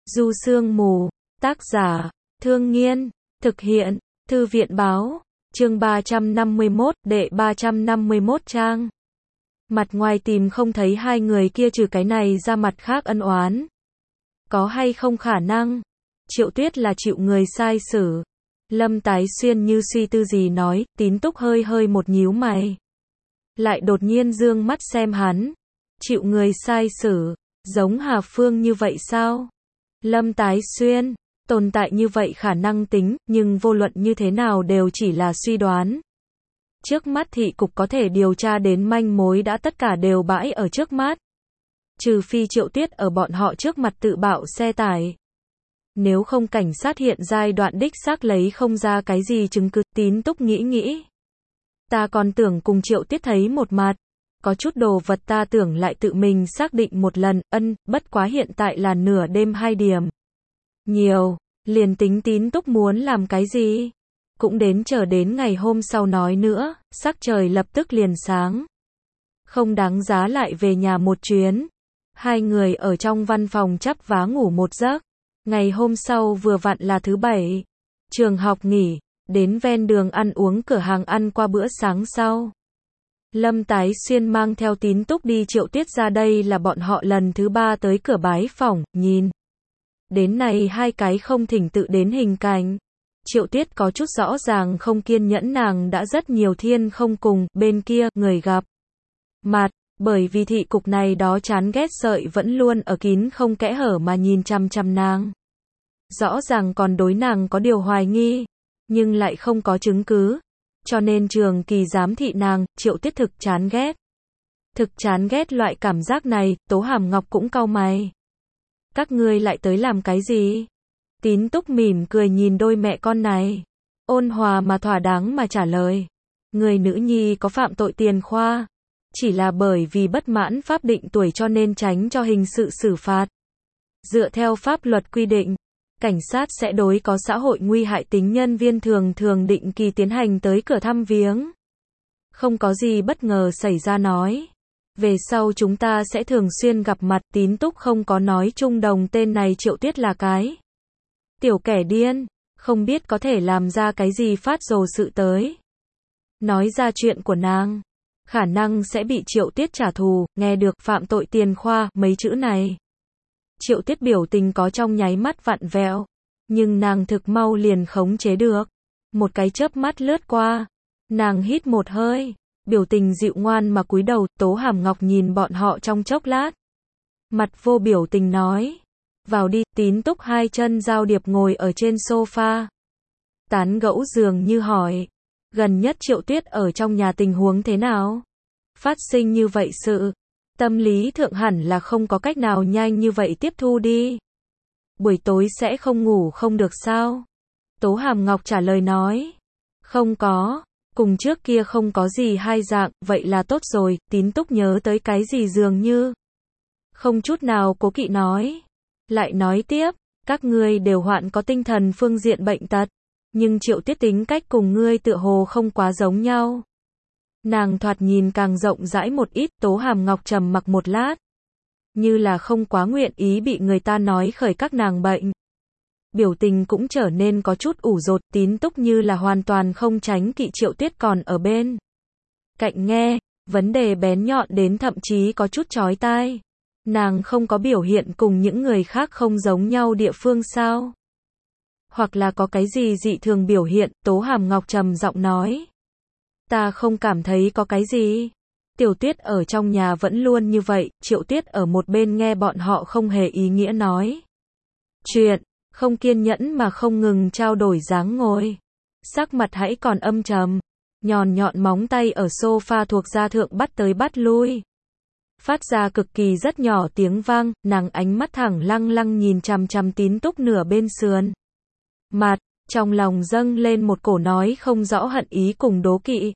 Du Sương Mù, tác giả, Thương Nghiên, thực hiện, Thư viện báo, chương 351, đệ 351 trang. Mặt ngoài tìm không thấy hai người kia trừ cái này ra mặt khác ân oán. Có hay không khả năng? Triệu Tuyết là chịu người sai xử. Lâm Tái Xuyên như suy tư gì nói, Tín Túc hơi hơi một nhíu mày. Lại đột nhiên dương mắt xem hắn. Chịu người sai xử, giống Hà Phương như vậy sao? Lâm Tái Xuyên, tồn tại như vậy khả năng tính, nhưng vô luận như thế nào đều chỉ là suy đoán. Trước mắt thị cục có thể điều tra đến manh mối đã tất cả đều bãi ở trước mắt. Trừ phi Triệu Tuyết ở bọn họ trước mặt tự bạo xe tải. Nếu không cảnh sát hiện giai đoạn đích xác lấy không ra cái gì chứng cứ. Tín Túc nghĩ. Ta còn tưởng cùng Triệu Tuyết thấy một mặt. Có chút đồ vật ta tưởng lại tự mình xác định một lần, bất quá hiện tại là nửa đêm 2 điểm. Nhiều, liền tính Tín Túc muốn làm cái gì? Cũng đến chờ đến ngày hôm sau nói nữa, sắc trời lập tức liền sáng. Không đáng giá lại về nhà một chuyến. Hai người ở trong văn phòng chắp vá ngủ một giấc. Ngày hôm sau vừa vặn là thứ Bảy. Trường học nghỉ, đến ven đường ăn uống cửa hàng ăn qua bữa sáng sau. Lâm Tái Xuyên mang theo Tín Túc đi Triệu Tuyết ra, đây là bọn họ lần thứ 3 tới cửa bái phỏng, nhìn. Đến này hai cái không thỉnh tự đến hình cảnh. Triệu Tuyết có chút rõ ràng không kiên nhẫn, nàng đã rất nhiều thiên không cùng, bên kia, người gặp mặt, bởi vì thị cục này đó chán ghét sợi vẫn luôn ở kín không kẽ hở mà nhìn chằm chằm nàng. Rõ ràng còn đối nàng có điều hoài nghi, nhưng lại không có chứng cứ. Cho nên trường kỳ giám thị nàng, Triệu Tuyết thực chán ghét. Thực chán ghét loại cảm giác này, Tố Hàm Ngọc cũng cau mày. Các ngươi lại tới làm cái gì? Tín Túc mỉm cười nhìn đôi mẹ con này. Ôn hòa mà thỏa đáng mà trả lời. Người nữ nhi có phạm tội tiền khoa. Chỉ là bởi vì bất mãn pháp định tuổi cho nên tránh cho hình sự xử phạt. Dựa theo pháp luật quy định, cảnh sát sẽ đối có xã hội nguy hại tính nhân viên thường định kỳ tiến hành tới cửa thăm viếng. Không có gì bất ngờ xảy ra nói. Về sau chúng ta sẽ thường xuyên gặp mặt. Tín Túc không có nói chung đồng tên này Triệu Tuyết là cái tiểu kẻ điên, không biết có thể làm ra cái gì phát rồ sự tới. Nói ra chuyện của nàng, khả năng sẽ bị Triệu Tuyết trả thù. Nghe được phạm tội tiền khoa mấy chữ này, Triệu Tuyết biểu tình có trong nháy mắt vặn vẹo, nhưng nàng thực mau liền khống chế được. Một cái chớp mắt lướt qua, nàng hít một hơi, biểu tình dịu ngoan mà cúi đầu. Tố Hàm Ngọc nhìn bọn họ trong chốc lát, mặt vô biểu tình nói, vào đi. Tín Túc hai chân giao điệp ngồi ở trên sofa, tán gẫu dường như hỏi, gần nhất Triệu Tuyết ở trong nhà tình huống thế nào? Phát sinh như vậy sự, tâm lý thượng hẳn là không có cách nào nhanh như vậy tiếp thu đi. Buổi tối sẽ không ngủ không được sao? Tố Hàm Ngọc trả lời nói, không có, cùng trước kia không có gì hai dạng. Vậy là tốt rồi. Tín Túc nhớ tới cái gì dường như không chút nào cố kỵ nói. Lại nói tiếp, các ngươi đều hoạn có tinh thần phương diện bệnh tật, nhưng Triệu Tuyết tính cách cùng ngươi tựa hồ không quá giống nhau. Nàng thoạt nhìn càng rộng rãi một ít. Tố Hàm Ngọc trầm mặc một lát, như là không quá nguyện ý bị người ta nói khởi các nàng bệnh. Biểu tình cũng trở nên có chút ủ rột. Tín Túc như là hoàn toàn không tránh kỵ Triệu Tuyết còn ở bên cạnh nghe, vấn đề bén nhọn đến thậm chí có chút chói tai. Nàng không có biểu hiện cùng những người khác không giống nhau địa phương sao? Hoặc là có cái gì dị thường biểu hiện? Tố Hàm Ngọc trầm giọng nói. Ta không cảm thấy có cái gì. Tiểu Tuyết ở trong nhà vẫn luôn như vậy. Triệu Tuyết ở một bên nghe bọn họ không hề ý nghĩa nói chuyện, không kiên nhẫn mà không ngừng trao đổi dáng ngồi. Sắc mặt hãy còn âm trầm, nhọn móng tay ở sofa thuộc da thượng bắt tới bắt lui, phát ra cực kỳ rất nhỏ tiếng vang. Nàng ánh mắt thẳng lăng nhìn chằm chằm Tín Túc nửa bên sườn mặt, trong lòng dâng lên một cổ nói không rõ hận ý cùng đố kỵ.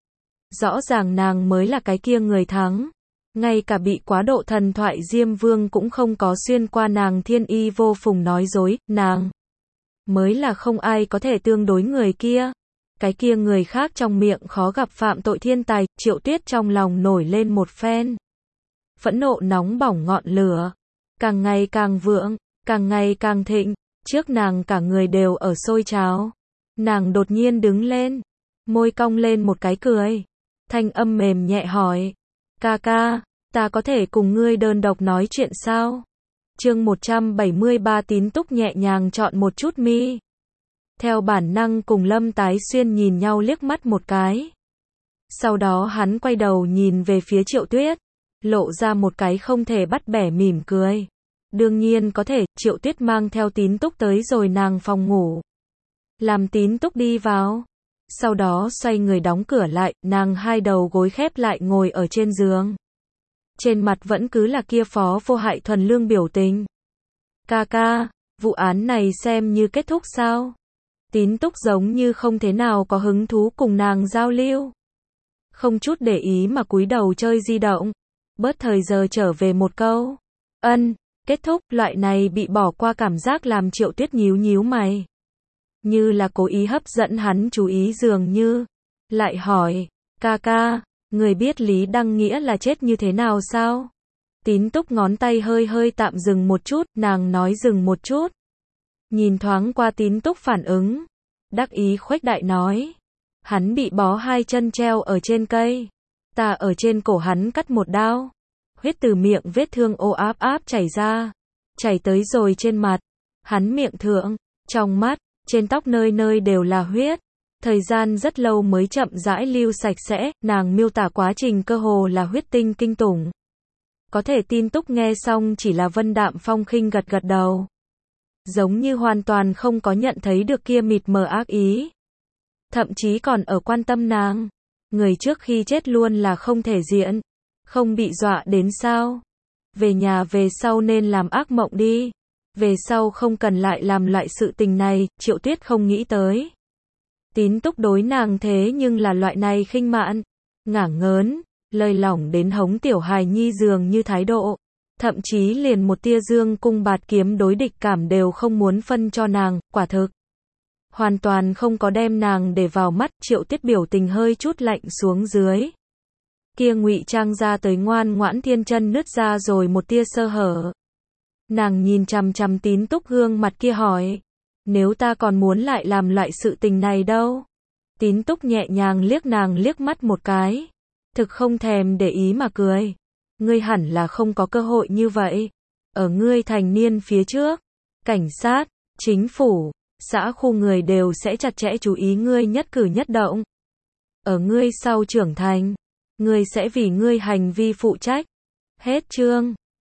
Rõ ràng nàng mới là cái kia người thắng, ngay cả bị quá độ thần thoại Diêm Vương cũng không có xuyên qua nàng thiên y vô phùng nói dối. Nàng mới là không ai có thể tương đối người kia, cái kia người khác trong miệng khó gặp phạm tội thiên tài. Triệu Tuyết trong lòng nổi lên một phen phẫn nộ nóng bỏng ngọn lửa, càng ngày càng vượng. càng ngày càng thịnh, trước nàng cả người đều ở sôi trào. Nàng đột nhiên đứng lên, môi cong lên một cái cười, thanh âm mềm nhẹ hỏi, ca ca, ta có thể cùng ngươi đơn độc nói chuyện sao? Chương 173 Tín Túc nhẹ nhàng chọn một chút mi. Theo bản năng cùng Lâm Tái Xuyên nhìn nhau liếc mắt một cái. Sau đó hắn quay đầu nhìn về phía Triệu Tuyết, lộ ra một cái không thể bắt bẻ mỉm cười. Đương nhiên có thể, Triệu Tuyết mang theo Tín Túc tới rồi nàng phòng ngủ. Làm Tín Túc đi vào. Sau đó xoay người đóng cửa lại, nàng hai đầu gối khép lại ngồi ở trên giường. Trên mặt vẫn cứ là kia phó vô hại thuần lương biểu tình. Ca ca, vụ án này xem như kết thúc sao? Tín Túc giống như không thế nào có hứng thú cùng nàng giao lưu. Không chút để ý mà cúi đầu chơi di động. Bớt thời giờ trở về một câu. Ân, kết thúc, loại này bị bỏ qua cảm giác làm Triệu Tuyết nhíu nhíu mày. Như là cố ý hấp dẫn hắn chú ý dường như. Lại hỏi, ca ca, người biết Lý Đăng Nghĩa là chết như thế nào sao? Tín Túc ngón tay hơi hơi tạm dừng một chút, nàng nói dừng một chút. Nhìn thoáng qua Tín Túc phản ứng. Đắc ý khuếch đại nói. Hắn bị bó hai chân treo ở trên cây. Ta ở trên cổ hắn cắt một đao. Huyết từ miệng vết thương ồ áp áp chảy ra. Chảy tới rồi trên mặt. Hắn miệng thượng, trong mắt, trên tóc nơi nơi đều là huyết. Thời gian rất lâu mới chậm rãi lưu sạch sẽ, nàng miêu tả quá trình cơ hồ là huyết tinh kinh tủng. Có thể Tín Túc nghe xong chỉ là vân đạm phong khinh gật gật đầu. Giống như hoàn toàn không có nhận thấy được kia mịt mờ ác ý. Thậm chí còn ở quan tâm nàng. Người trước khi chết luôn là không thể diện. Không bị dọa đến sao? Về nhà về sau nên làm ác mộng đi. Về sau không cần lại làm loại sự tình này, Triệu Tuyết không nghĩ tới. Tín Túc đối nàng thế nhưng là loại này khinh mạn, ngả ngớn, lời lỏng đến hống tiểu hài nhi dường như thái độ. Thậm chí liền một tia dương cung bạt kiếm đối địch cảm đều không muốn phân cho nàng, quả thực. Hoàn toàn không có đem nàng để vào mắt, Triệu Tuyết biểu tình hơi chút lạnh xuống dưới. Kia ngụy trang ra tới ngoan ngoãn thiên chân nứt ra rồi một tia sơ hở. Nàng nhìn chằm chằm Tín Túc gương mặt kia hỏi. Nếu ta còn muốn lại làm loại sự tình này đâu? Tín Túc nhẹ nhàng liếc nàng liếc mắt một cái. Thực không thèm để ý mà cười. Ngươi hẳn là không có cơ hội như vậy. Ở ngươi thành niên phía trước, cảnh sát, chính phủ, xã khu người đều sẽ chặt chẽ chú ý ngươi nhất cử nhất động. Ở ngươi sau trưởng thành, ngươi sẽ vì ngươi hành vi phụ trách. Hết chương.